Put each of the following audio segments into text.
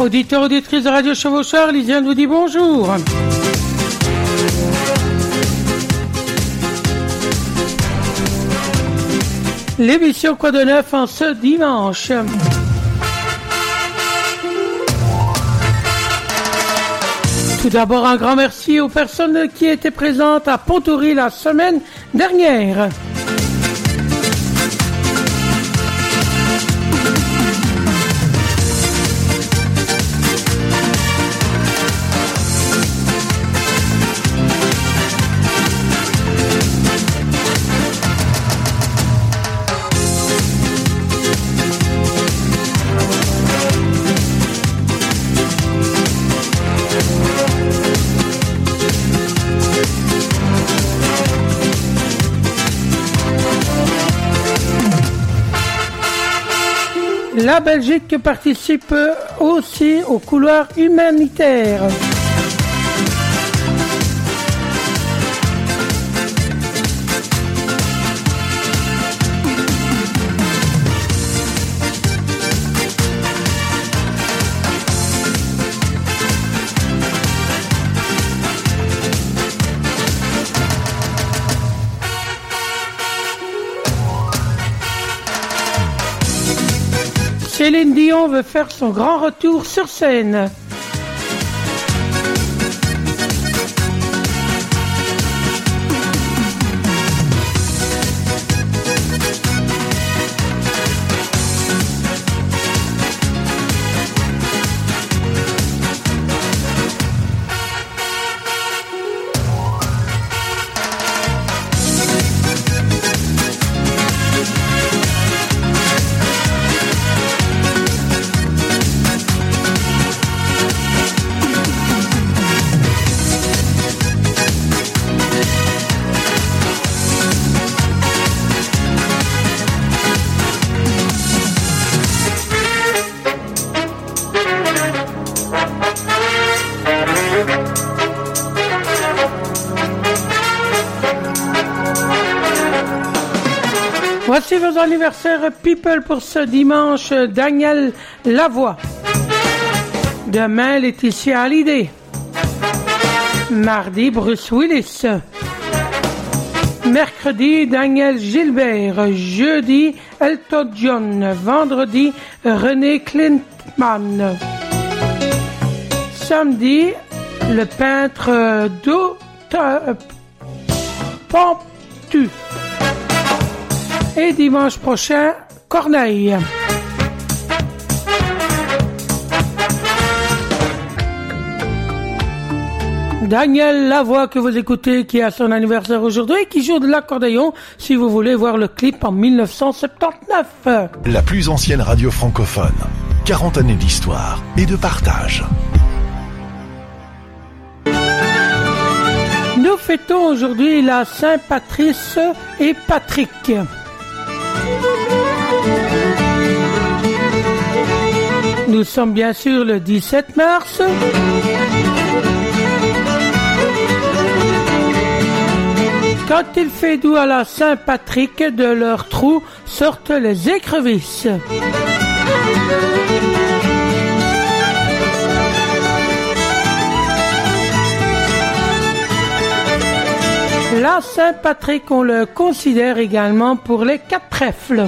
Auditeurs, auditrices de Radio Chevaucheur, Lisiane vous dit bonjour. L'émission Quoi de neuf en ce dimanche. Tout d'abord, un grand merci aux personnes qui étaient présentes à Pontory la semaine dernière. La Belgique participe aussi au couloir humanitaire. Céline Dion veut faire son grand retour sur scène. Voici vos anniversaires People pour ce dimanche. Daniel Lavoie. Demain, Laetitia Hallyday. Mardi, Bruce Willis. Mercredi, Daniel Gilbert. Jeudi, Elton John. Vendredi, René Klintman. Samedi, le peintre Pontu. Et dimanche prochain, Corneille. Daniel Lavoie que vous écoutez, qui a son anniversaire aujourd'hui et qui joue de l'accordéon, si vous voulez voir le clip en 1979. La plus ancienne radio francophone. 40 années d'histoire et de partage. Nous fêtons aujourd'hui la Saint-Patrice et Patrick. Nous sommes bien sûr le 17 mars. Quand il fait doux à la Saint-Patrick, de leurs trous sortent les écrevisses. La Saint-Patrick, on le considère également pour les 4 trèfles.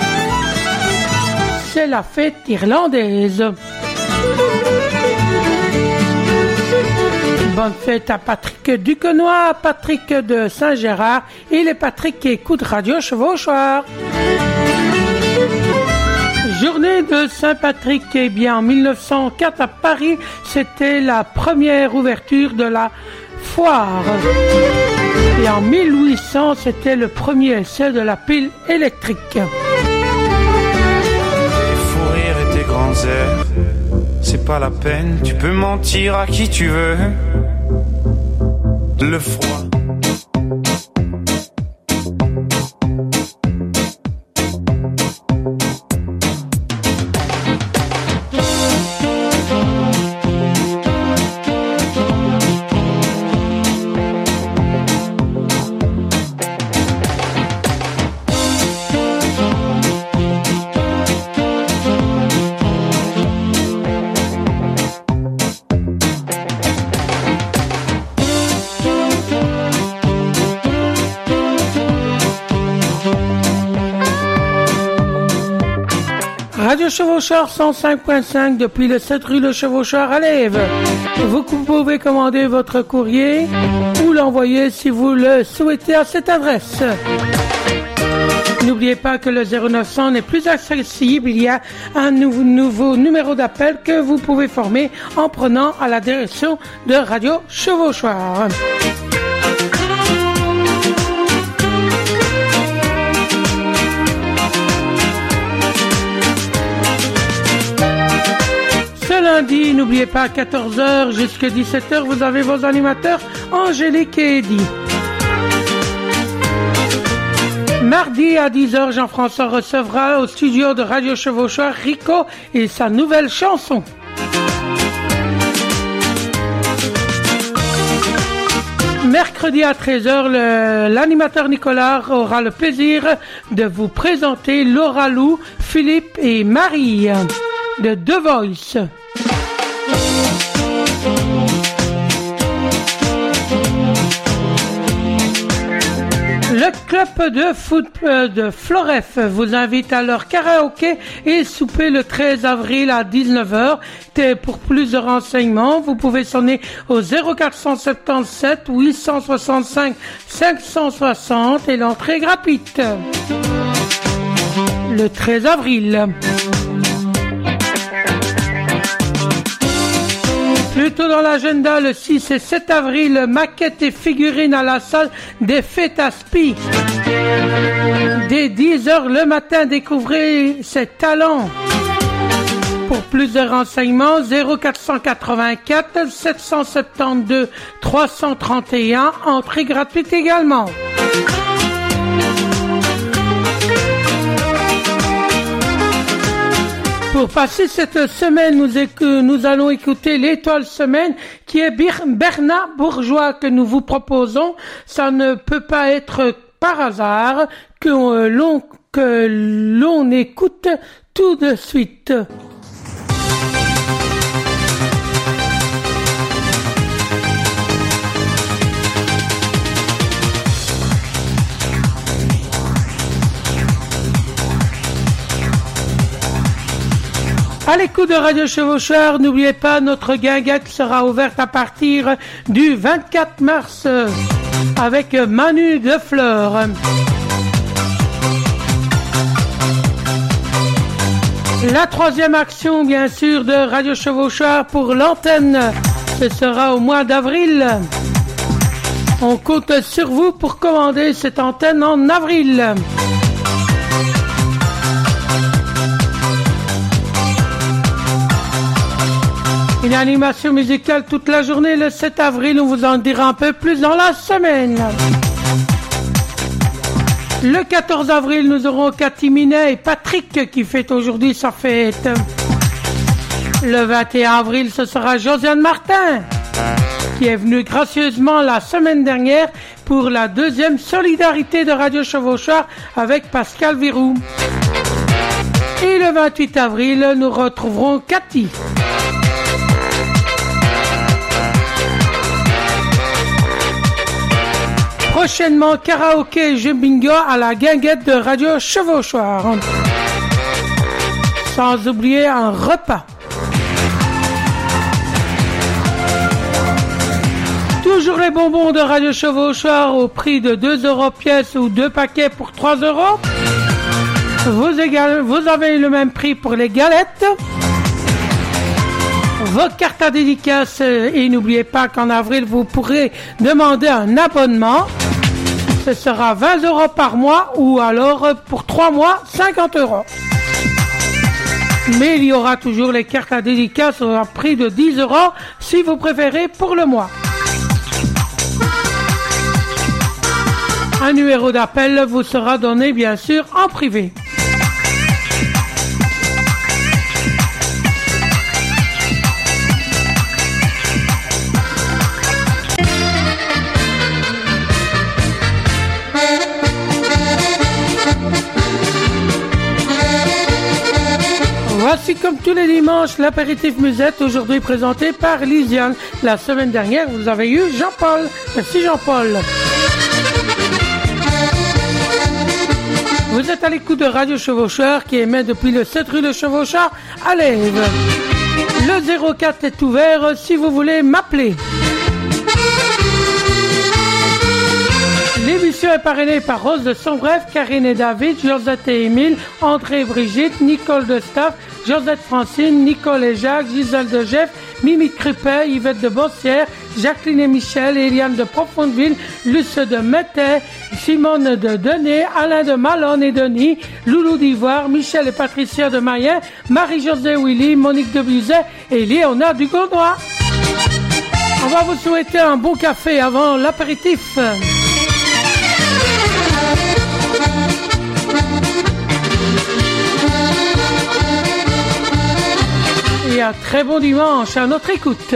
C'est la fête irlandaise. Bonne fête à Patrick Duquesnoy, à Patrick de Saint-Gérard et les Patrick qui écoutent Radio Chevauchoir. Journée de Saint-Patrick, eh bien en 1904 à Paris, c'était la première ouverture de la foire. Et en 1800, c'était le premier essai de la pile électrique. Les fous rires et tes grands airs, c'est pas la peine, tu peux mentir à qui tu veux. Le froid. Radio Chevaucheur 105.5 depuis le 7 rue Le Chevaucheur à Lèves. Vous pouvez commander votre courrier ou l'envoyer si vous le souhaitez à cette adresse. N'oubliez pas que le 0900 n'est plus accessible. Il y a un nouveau numéro d'appel que vous pouvez former en prenant à la direction de Radio Chevauchoir. Ce lundi, n'oubliez pas à 14h jusqu'à 17h, vous avez vos animateurs Angélique et Eddy. Mardi à 10h, Jean-François recevra au studio de Radio Chevauchoir Rico et sa nouvelle chanson. Mercredi à 13h, l'animateur Nicolas aura le plaisir de vous présenter Laura Lou, Philippe et Marie de The Voice. Le club de foot de Floref vous invite à leur karaoké et souper le 13 avril à 19h. Pour plus de renseignements, vous pouvez sonner au 0477 865 560 et l'entrée est gratuite. Le 13 avril. Plus tôt dans l'agenda, le 6 et 7 avril, maquettes et figurines à la salle des fêtes à Spi. Dès 10h le matin, découvrez ses talents. Pour plus de renseignements, 0484 772 331, entrée gratuite également. Pour passer cette semaine, nous allons écouter l'Étoile Semaine qui est Bernard Bourgeois que nous vous proposons. Ça ne peut pas être par hasard que l'on écoute tout de suite. À l'écoute de Radio Chevaucheur, n'oubliez pas, notre guinguette sera ouverte à partir du 24 mars avec Manu de Fleur. La troisième action, bien sûr, de Radio Chevaucheur pour l'antenne, ce sera au mois d'avril. On compte sur vous pour commander cette antenne en avril. Une animation musicale toute la journée le 7 avril, on vous en dira un peu plus dans la semaine. Le 14 avril, nous aurons Cathy Minet et Patrick qui fête aujourd'hui sa fête. Le 21 avril, ce sera Josiane Martin qui est venue gracieusement la semaine dernière pour la deuxième solidarité de Radio Chevauchoir avec Pascal Virou. Et le 28 avril, nous retrouverons Cathy. Prochainement, karaoké et jeu bingo à la guinguette de Radio Chevauchoir. Sans oublier un repas. Toujours les bonbons de Radio Chevauchoir au prix de 2 € pièce ou 2 paquets pour 3 €. Vous avez le même prix pour les galettes. Vos cartes à dédicace et n'oubliez pas qu'en avril vous pourrez demander un abonnement. Ce sera 20 € par mois ou alors pour 3 mois 50 €. Mais il y aura toujours les cartes à dédicace au prix de 10 € si vous préférez pour le mois. Un numéro d'appel vous sera donné bien sûr en privé. Voici comme tous les dimanches l'apéritif musette, aujourd'hui présenté par Lisiane. La semaine dernière, vous avez eu Jean-Paul. Merci Jean-Paul. Vous Vous êtes à l'écoute de Radio Chevaucheur qui émet depuis le 7 rue de Chevauchard à Lèves. Le 04 est ouvert si vous voulez m'appeler. L'émission est parrainée par Rose de Sombref, Karine et David, Josette et Émile, André et Brigitte, Nicole de Staff, Josette Francine, Nicole et Jacques, Gisèle de Jeff, Mimi Crupet, Yvette de Bossière, Jacqueline et Michel, Eliane de Profondeville, Luce de Métais, Simone de Denay, Alain de Malone et Denis, Loulou d'Ivoire, Michel et Patricia de Mayen, Marie-Josée Willy, Monique de Buzet et Léonard du Gaudois. On va vous souhaiter un bon café avant l'apéritif. Et un très bon dimanche à notre écoute.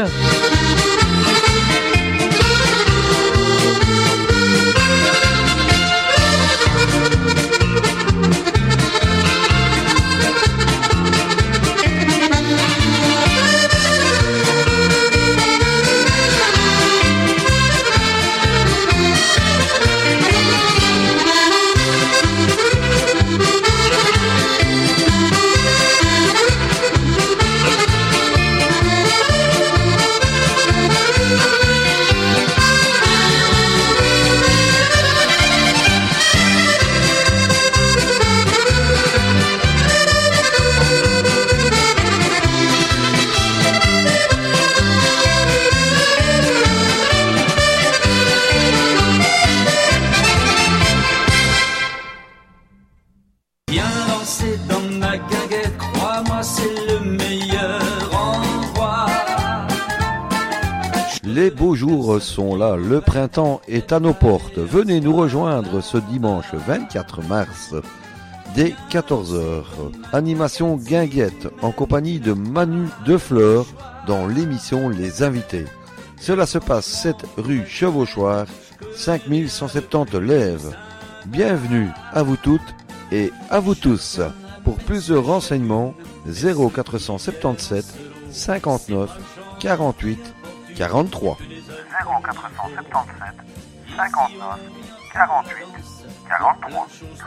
Les beaux jours sont là, le printemps est à nos portes. Venez nous rejoindre ce dimanche 24 mars dès 14h. Animation Guinguette en compagnie de Manu Defleur dans l'émission Les Invités. Cela se passe 7 rue Chevauchoir, 5170 Lèves. Bienvenue à vous toutes et à vous tous. Pour plus de renseignements, 0477 59 48 43. 0477 59 48 43.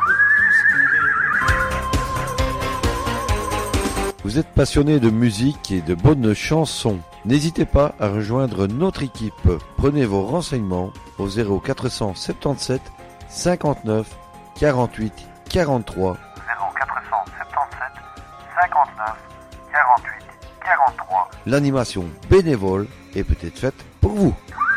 Vous êtes passionné de musique et de bonnes chansons. N'hésitez pas à rejoindre notre équipe. Prenez vos renseignements au 0477 59 48 43. 0477 59 48 43. L'animation bénévole est peut-être faite pour vous.